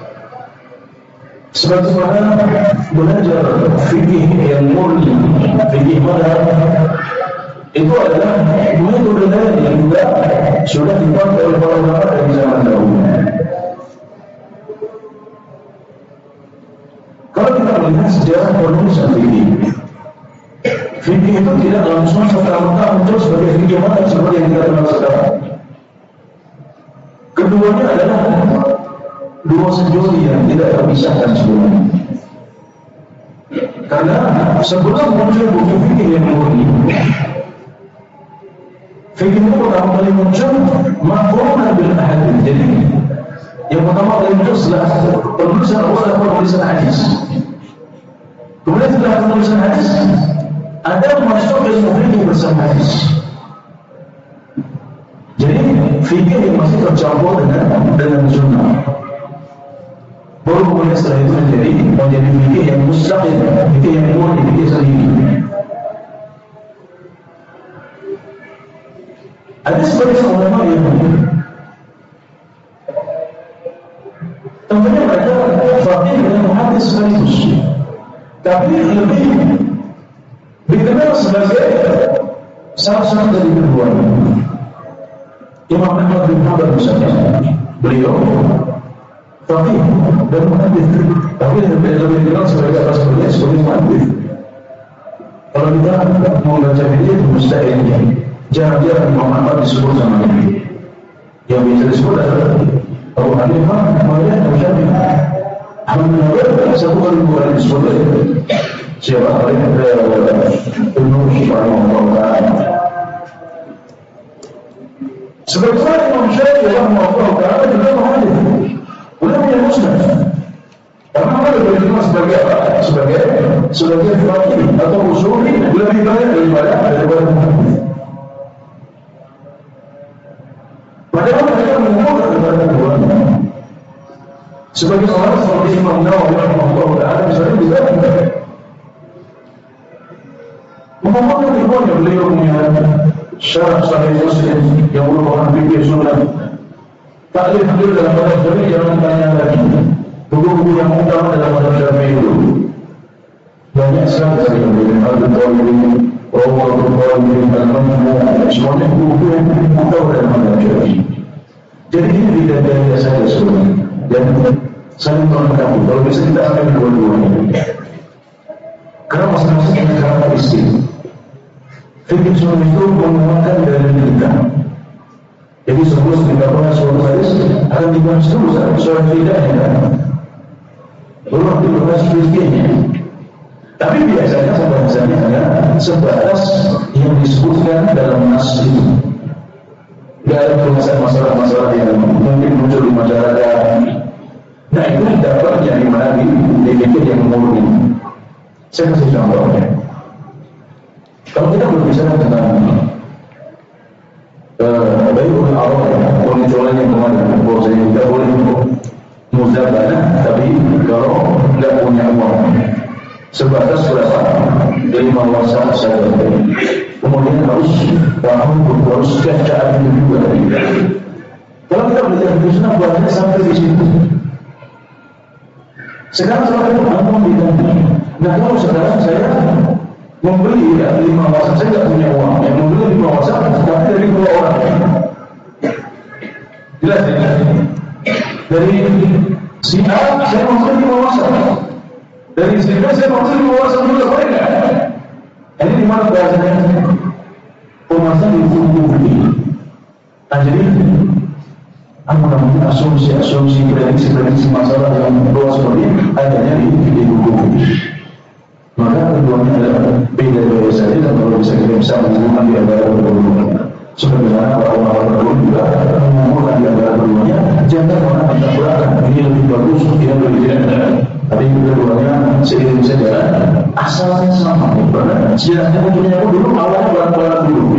Sebagaimana belajar fikih yang murni, fikih madhab, itu adalah metode yang juga sudah dipakai oleh para ulama dari zaman dahulu. Kalau kita melihat sejarah penulisan fikih, fikih itu tidak langsung serta-merta muncul sebagai fikih madhab seperti yang kita kenal sekarang. Keduanya adalah dua sejoli yang tidak terpisahkan sebelumnya. Karena sebelum muncul buku fikih yang murni, fikih itu pertama kali muncul mafhuman bil ahadits. Jadi yang pertama kali muncul setelah penulisan awal penulisan hadis. Kemudian setelah penulisan hadis ada masuk ilmu fikih bersama hadis. Jadi fikih yang masih tercampur dengan dengan sunnah. Baru kemudian setelah itu menjadi menjadi fikih yang mustaqil, fikih yang murni, fikih sendiri. Ada sebagian ulama yang tentunya mereka faqih dan muhaddis sekaligus, tapi lebih dikenal sebagai salah satu dari keduanya. Imam Ahmad bin Hanbal misalnya, beliau faqih dan muhaddis, tapi lebih lebih dikenal sebagai apa sebenarnya sebagai muhaddis. Kalau kita mau baca video itu mustahil, jarang-jarang Imam Ahmad disebut sama ini. Yang bisa disebut adalah Abu Hanifah, Malik, dan Syafi'i. Ahmad bin Hanbal satu kali dua kali disebut oleh siapa? Oleh Ibnu Subhanallah. Sebagaimana Imam Syafi'i rahimahullah taala juga muhaddis, ulama yang musnad. Karena mereka dikenal sebagai apa? Sebagai sebagai faqih atau usuli lebih banyak daripada daripada muhaddis. Padahal mereka mengumpulkan kepada keduanya. Sebagai orang seperti Imam Nawawi rahimahullah taala misalnya juga mengumpulkan keduanya. Beliau punya syarah Sahih Muslim yang merupakan fikih sunnah. Taklif beliau dalam madhab Syafi'i jangan tanya lagi. Buku-buku yang utama dalam madhab Syafi'i dulu banyak sekali dari Ibnu Al-Qayyim, Umar bin Khattab, Al-Majmu', semuanya buku yang utama dalam madhab Syafi'i. Jadi ini tidak biasa saja sebenarnya, dan saling melengkapi. Kalau bisa kita ambil dua-duanya, karena masing-masing punya karakteristik. Fikih sunnah itu menggunakan dalil kita. Jadi sebelum kita bahas suatu hadis akan dibahas dulu soal bedanya, belum dibahas fikihnya. Tapi biasanya pembahasannya hanya sebatas yang disebutkan dalam nas itu. Tidak ada pembahasan masalah-masalah yang mungkin muncul di masyarakat. Nah itu dapatnya di mana di fikih yang murni. Saya kasih contohnya. Kalau kita berbicara tentang uh, Baikul Arab, pengecualian yang kemarin, bahwasanya kita boleh muzabanah, tapi kalau tidak punya uang sebatas berapa? Lima wasak saja. Kemudian harus kamu harus keadaan itu juga. Kalau kita belajar di sunnah buatnya sampai di situ. Sekarang saya mau diganti. Nah kalau sekarang saya membeli ya, lima WhatsApp, saya tidak punya uang, yang membeli lima WhatsApp tapi dari dua orang. Jelas ya? Dari si A saya membeli lima WhatsApp, dari si B saya membeli lima WhatsApp juga, boleh nggak? Ini di mana bahasanya? Pemasaran di bukti. Nah jadi apa namanya asumsi-asumsi prediksi-prediksi masalah yang luas seperti ini adanya di di buku. Maka keduanya adalah beda-beda saja dan kalau bisa kita bisa menghubungkan di antara keduanya. Sebagaimana para ulama terdahulu juga menghubungkan di antara keduanya, jangan mana kita kurangkan ini lebih bagus, ini lebih tidak. Tapi keduanya seiring sejalan asalnya sama. Karena sejarahnya munculnya dulu awalnya barang-barang dulu.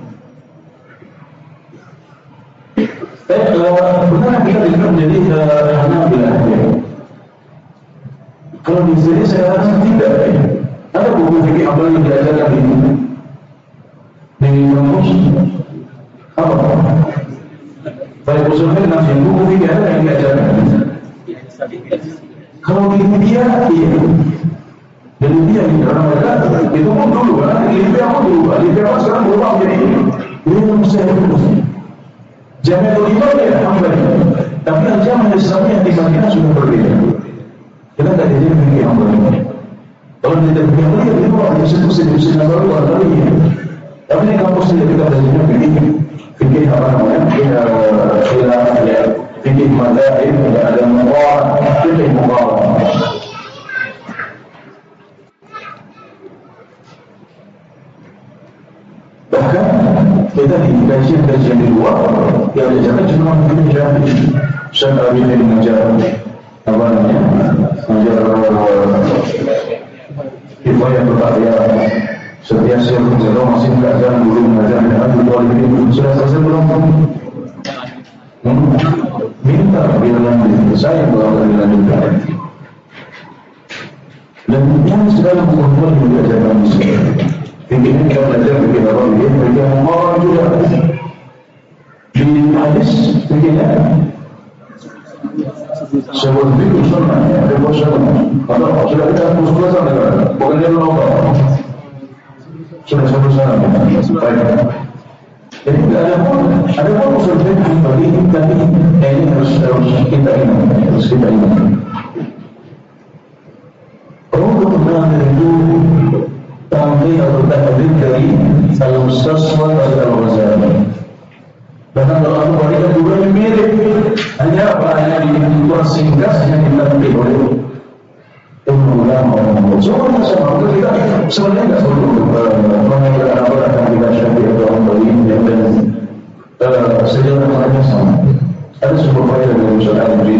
Eh, benar kita tidak menjadi Hanabilah ya. Kalau di sini saya rasa tidak ya. Ada buku fikih apa yang diajarkan di di kampus? Apa? Baik usulnya nanti buku fikih ada yang diajarkan. Kalau di India, iya. Dan India di orang mereka itu pun dulu kan, di Libya pun dulu, di Libya sekarang berubah menjadi ini. Ini yang saya terus. Jami'atul Iman ya, tapi al-Jami'ah Islamiyah yang di Madinah sudah berbeda. Kita tak jadi fikih yang berbeda. Kalau di fikih yang berbeda, itu ada institusi-institusi yang baru atau ini. Tapi di kampus tidak kita belajarnya fikih, fikih apa namanya? Khilaf, ya, fikih madzhab, ada muqarrah, fikih muqarrah. Bahkan kita di kajian-kajian di luar yang diajarkan cuma mungkin Syafi'i. Syafi'i ini mengajar apa namanya? Mengajar Hifayah berkarya setiap siang menjaga masih belajar dulu mengajar dengan dua ini sudah selesai belum? Hmm? Minta bila lanjut, saya kalau bila lanjutkan. Dan yang segala buku-buku yang diajarkan di sini. Fikir kita belajar fikir apa? Fikir fikir Allah juga. Di hadis fikirnya sebuah fikir sunnah, ada sunnah. Atau sudah kita muskul sana kan? Bukan dia melompat. Sudah sebut sana. Baik. Jadi ada pun ada pun usul fikir bagi tapi ini harus harus kita ingat, harus kita ingat. Untuk mengenal itu tampil atau tampil dari al-Mustaswad atau al-Ghazali. Bahkan kalau aku berikan dua yang mirip, hanya apa? Hanya dibuat singkat, hanya ditampil oleh ulama orang. Semua sama. Kita sebenarnya tidak perlu mengenai apa yang kita Syafi'i atau Hambali dan sejarah mereka sama. Ada sebuah faedah dari Ustaz Al-Jin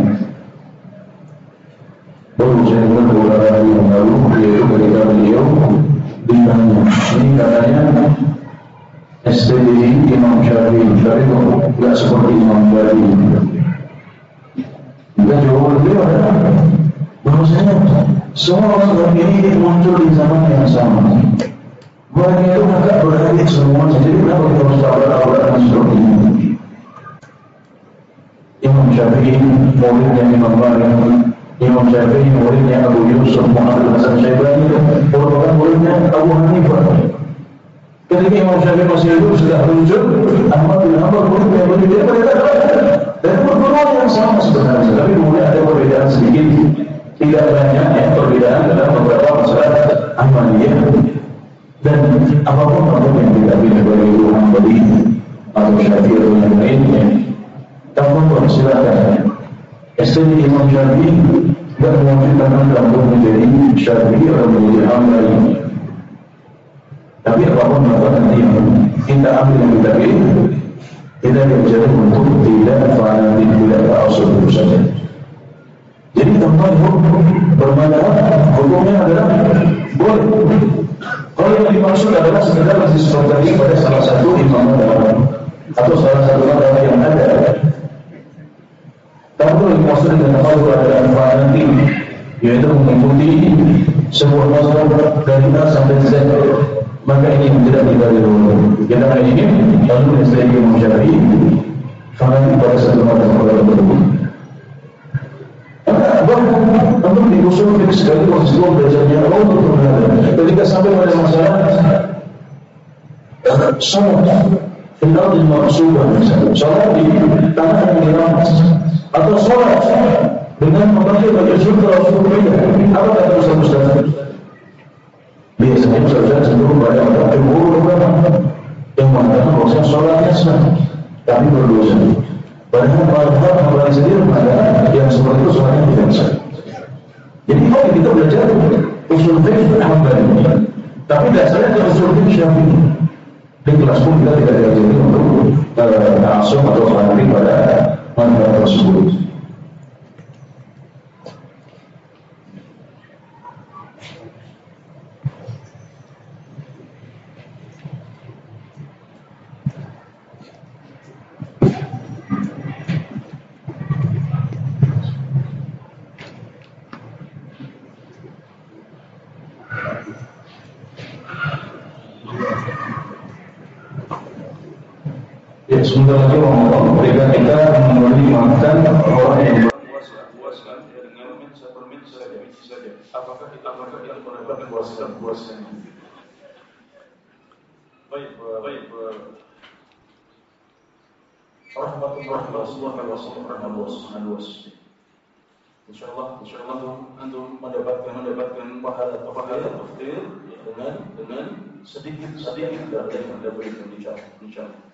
baru saya dengar beberapa hari yang lalu beliau ketika beliau ditanya, ini katanya S T D Imam Syafi'i, Syafi'i itu tidak seperti Imam Syafi'i. Juga jawaban beliau adalah bahwasanya semua orang ini muncul di zaman yang sama. Mereka itu agak berhadit semua, jadi kenapa kita harus tahu-tahu seperti ini? Imam Syafi'i muridnya Imam Malik, Imam Syafi'i muridnya Abu Yusuf Muhammad Hasan Syaibani, merupakan muridnya Abu Hanifah. Ketika Imam Syafi'i masih hidup sudah muncul Ahmad bin Hanbal muridnya berbeda berbeda dan berdua yang sama sebenarnya, tapi kemudian ada perbedaan sedikit, tidak banyak ya perbedaan dalam beberapa masalah amaliyah dan apapun apapun yang tidak bisa dari Hanbali atau Syafi'i atau yang lainnya, tanpa silakan. Istri Imam Syafi'i tidak mewajibkan anda untuk menjadi Syafi'i atau menjadi Hambali. Tapi apapun maka nanti kita ambil yang kita pilih, kita diajarkan untuk tidak fanatik, tidak ta'assub itu saja. Jadi teman bermadhab hukumnya adalah boleh. Kalau yang dimaksud adalah sekedar masih seperti pada salah satu imam madhab atau salah satu madhab yang ada. Tapi yang dimaksud dengan mazhab adalah fanatik, yaitu mengikuti sebuah mazhab dari A sampai Z, maka ini tidak dibagi dulu. Kita ingin lalu istri Imam Syafi'i karena pada satu mata perkara tersebut. Bahkan untuk di usul fikih sekali sebelum belajarnya Allah untuk berada. Ketika sampai pada masalah salat final di maksubah misalnya, salat di tanah yang diramas atau salat dengan memakai baju sutra atau berbeda, apa kata Ustaz Ustaz? Biasanya Ustaz cenderung pada jumhur ulama yang mengatakan bahwa salatnya sah tapi berdosa. Padahal mazhab Hambali sendiri mengatakan yang seperti itu salatnya tidak sah. Jadi kalau kita belajar usul fikih Hambali, tapi dasarnya ke usul fikih Syafi'i. Di kelas pun kita tidak diajari untuk langsung atau fanatik pada mazhab tersebut. Ya, sebentar lagi Allah berikan kita memberi makan orang yang berpuasa puasa dengan satu menit saja saja. Apakah kita apakah kita mendapatkan puasa puasa? Baik, baik. Rahmatullah wabarakatuh. Insyaallah, insyaallah antum mendapatkan mendapatkan pahala pahala tafsir dengan dengan sedikit sedikit dari yang Anda berikan insyaallah.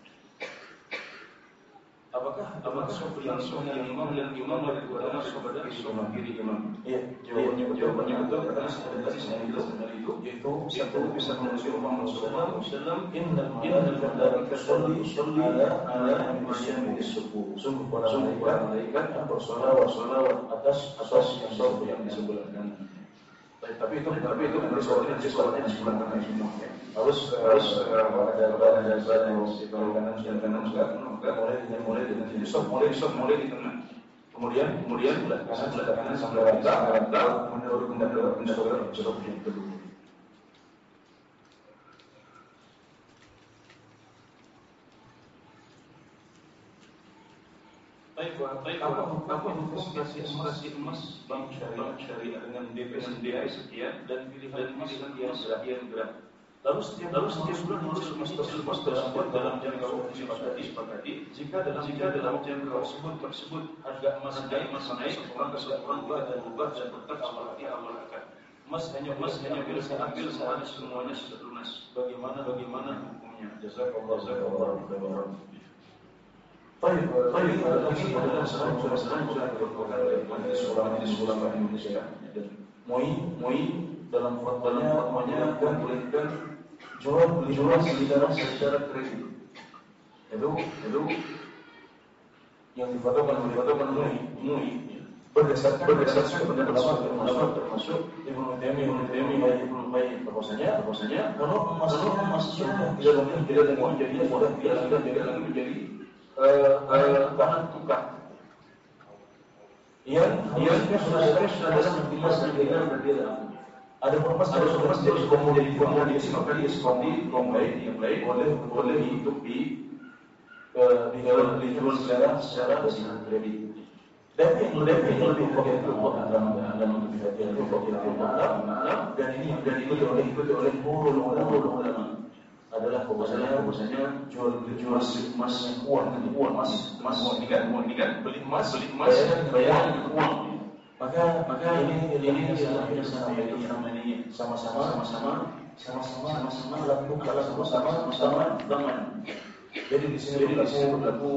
Apakah apakah langsung yang imam dan imam kepada kepada imam kiri imam? Iya, jawabannya jawabannya betul karena tadi saya jelaskan tadi itu yaitu satu bisa menunjuk Muhammad sallallahu alaihi wasallam innal malaikata tusalli ala ala muslimin bis-subuh. Sungguh para malaikat yang bersolawat solawat atas atas yang salat yang di sebelah kanan. Tapi itu tapi itu harus sholatnya di sholatnya di sebelah kanan semua. Harus harus ada ada ada yang di sebelah kanan dan kanan juga. Mulai dengan mulai dengan di sholat mulai di sholat mulai di tengah. Kemudian kemudian sebelah kanan sebelah kanan sampai rata rata menurut pendapat pendapat sholat yang kedua. Baik, baik. Apa apa hukum kasih emas emas bank syariah syariah dengan D P sekian dan pilihan pilihan sekian gram. Lalu setiap lalu setiap bulan harus emas tersebut tersebut dalam jangka waktu disepakati disepakati. Jika dalam jika dalam jangka tersebut tersebut harga emas naik emas naik maka seorang ubah dan ubah dan tetap seperti awal akad. Emas hanya emas hanya bila saya ambil saat semuanya sudah lunas. Bagaimana bagaimana hukumnya? Jazakallahu khairan. Baik, baik. Ini adalah salah satu salah satu dari seorang di sekolah Indonesia. Dan Moi, Moi dalam fatwanya fatwanya dan bolehkan jual beli jual secara secara kredit. Itu itu yang difatwakan oleh fatwa Moi, Moi berdasarkan berdasarkan pendapat termasuk termasuk Ibnu Taimiyah Ibnu Taimiyah Ibnu Qayyim bahwasanya bahwasanya kalau emas emas sudah tidak lagi tidak lagi menjadi sudah tidak sudah tidak lagi menjadi bahan tukar yang yang sudah sudah dalam emas dengan berbeda. Ada emas ada emas jadi komoditi komoditi maka dia seperti yang lain yang lain boleh boleh hidup di dijual dijual secara secara dengan kredit. Dan yang lebih yang lebih pokok itu dalam dalam untuk dihati itu pokok itu malam dan ini dan ini diikuti oleh ulul ulama adalah bahwasanya bahwasanya jual beli jual emas uang uang emas emas uang kan uang kan beli emas beli emas bayar dengan uang maka maka ini ini ini sama ini sama-sama sama-sama sama-sama sama-sama laku kalau sama-sama sama zaman jadi di sini berlaku berlaku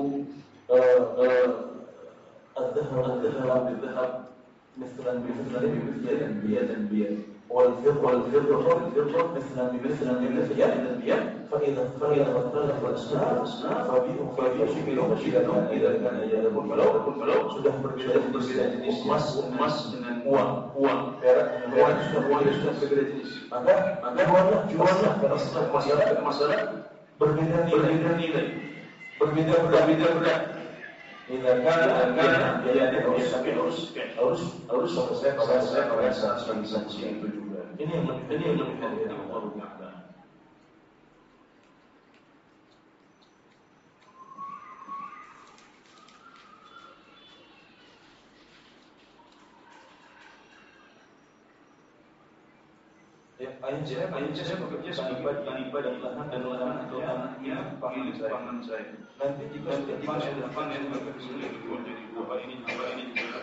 الذهب الذهب بالذهب مثلا بمثل بمثل بيد بيد والفضة والفضة والفضة مثلا بمثل بمثل بيد فإذا فإذا اختلف الأصناف فبيعوا فبيعوا شكلهم شكلهم إذا كان يدهم فلو فلو sudah berbeda berbeda jenis emas emas dengan uang uang perak dengan uang sudah uang sudah berbeda jenis maka maka juallah juallah karena setelah masalah masalah berbeda berbeda nilai berbeda berbeda berbeda. Jika kan kan jadi harus harus harus harus selesai selesai pada saat transaksi itu juga. Ini yang ini yang lebih penting Allah Taala. Ya, ayah saya, ayah saya bekerja sebagai tanpa dan lahan dan lahan atau tanahnya pangan saya. Pangan saya. Nanti jika sudah panen, sudah panen maka bisa dijual jadi apa ini, apa ini juga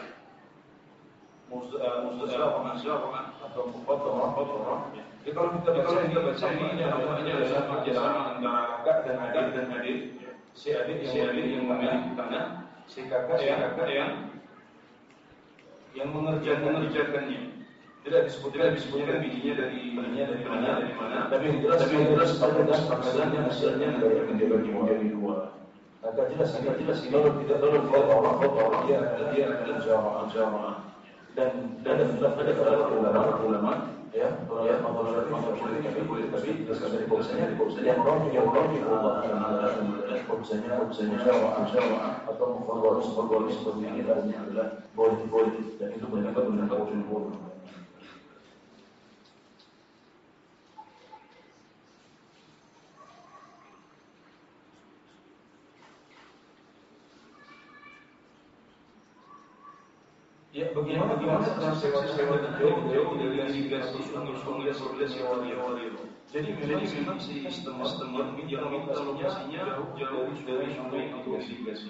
musyawarah atau mufadarah, mufadarah. Ya kalau kita baca, kita baca ini namanya adalah kerjasama antara kakak dan adik dan adik. Si adik, si adik yang memiliki tanah, si kakak, si kakak yang yang mengerjakan mengerjakannya. Tidak disebutkan disebutkan bijinya dari bijinya dari mana dari mana, tapi yang jelas tapi yang jelas pada hasilnya hasilnya dari menjadi menjadi dua. Agak jelas agak jelas ini kalau tidak kalau Allah Allah dia dia adalah jamaah jamaah dan dan ada ada ulama ulama ya ya masalah masalah ini boleh tapi jelaskan dari bahasanya bahasanya yang orang yang orang yang Allah Taala bahasanya bahasanya jamaah jamaah atau mufawwid mufawwid seperti ini adalah boleh boleh dan itu benar-benar benar boleh. Ya, bagaimana bagaimana sewa sewa jauh jauh dari irigasi sungai sungai sewa sewa itu. Jadi jadi memang sistem sistem yang kita lokasinya jauh dari sungai untuk irigasi.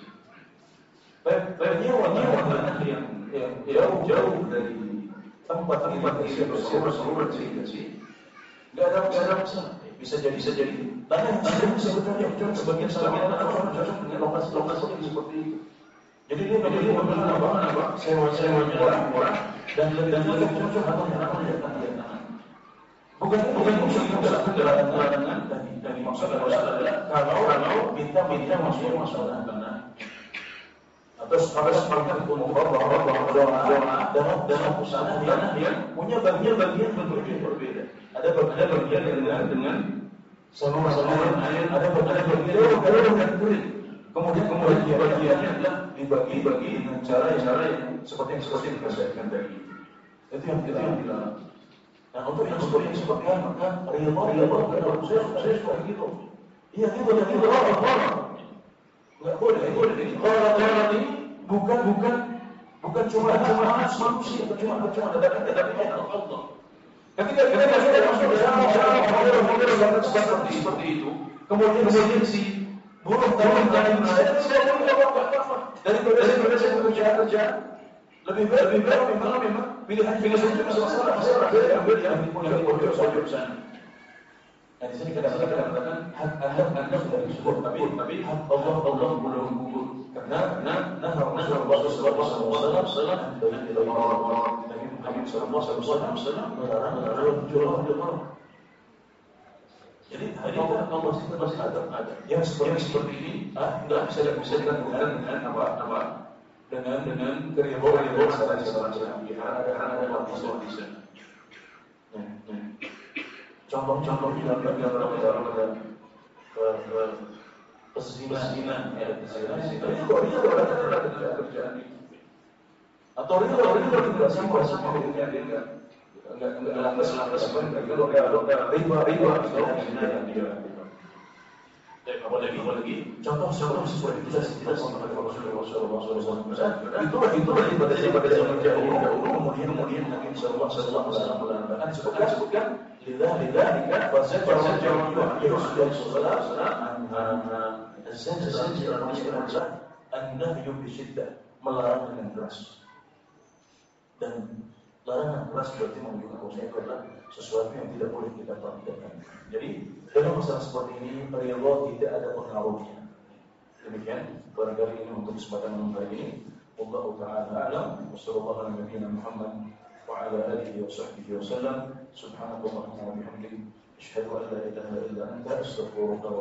Baik, baik nyewa nyewa tanah yang yang jauh jauh dari tempat tempat irigasi bersumber irigasi. Tidak ada tidak ada masalah. Bisa jadi bisa jadi tanah yang sebetulnya sebagian sebagian tanah cocok dengan lokasi lokasi yang seperti itu. Jadi dia menjadi pembelian apa apa sewa sewanya orang orang dan dan cocok cocok apa yang apa yang tanah. Bukan bukan maksud kita dalam larangan dan dan maksud adalah kalau kalau kita kita masuk masuk tanah atau harus sepakat untuk bahwa bahwa doa dalam dalam usaha yang yang punya bagian bagian berbeda berbeda. Ada ada bagian dengan dengan saluran saluran air, ada ada bagian dengan kulit. Kemudian kemudian bagiannya adalah dibagi-bagi dengan cara-cara yang seperti yang seperti yang disampaikan tadi. Itu yang itu yang dilarang. Nah untuk yang seperti yang seperti apa? Maka ridho ridho kalau saya saya suka gitu. Iya itu dan itu orang orang. Nggak boleh nggak boleh. Orang orang ini bukan bukan bukan cuma cuma manusia, cuma cuma tetapi tetapi Allah. Ketika kita sudah masuk dalam model-model seperti seperti itu, kemudian kemudian si buruh tahun dari saya saya tidak apa-apa daripada daripada saya bekerja kerja lebih baik lebih baik memang memang pilihan pilihan itu masalah masalah dia ambil yang yang pojok pojok sana. Nah di sini kadang-kadang katakan hak anda anda sudah disebut tapi tapi hak Allah Allah belum gugur karena karena nah nah Rasulullah sallallahu alaihi wasallam dari orang-orang Nabi sallallahu alaihi wasallam melarang melarang jual jual. Jadi hari ini Allah masih masih ada ada yang seperti seperti ini ah tidak bisa bisa dilakukan dengan apa apa dengan dengan keridhaan keridhaan secara secara ada ada waktu di sana. Contoh-contoh di dalam dalam dalam dalam ke pesisinan ya pesisinan itu kok dia ada ada kerjaan atau dia dia tidak sama sama dia dia enggak enggak enggak lantas lantas pun kalau kalau riba riba yang dia dan apalagi apalagi contoh contoh sesuai jelas jelas sama Rasulullah sallallahu alaihi wasallam itu itu pada pada zaman dahulu kemudian kemudian Nabi sallallahu alaihi wasallam melarang disebutkan disebutkan lidah lidah bahasa bahasa Jawa itu Rasulullah sallallahu alaihi wasallam az-zajr adalah an-nahyu bi syiddah melarang dengan keras dan larangan keras berarti menunjukkan bahwa itu adalah sesuatu yang tidak boleh kita praktekkan. Jadi dalam masalah seperti ini ridha tidak ada pengaruhnya. Demikian barangkali ini untuk kesempatan malam hari ini. Wallahu ta'ala a'lam. Wassallallahu ala nabiyyina Muhammad wa ala alihi wa sahbihi wa sallam. Subhanakallahumma wa bihamdika asyhadu an la ilaha illa anta astaghfiruka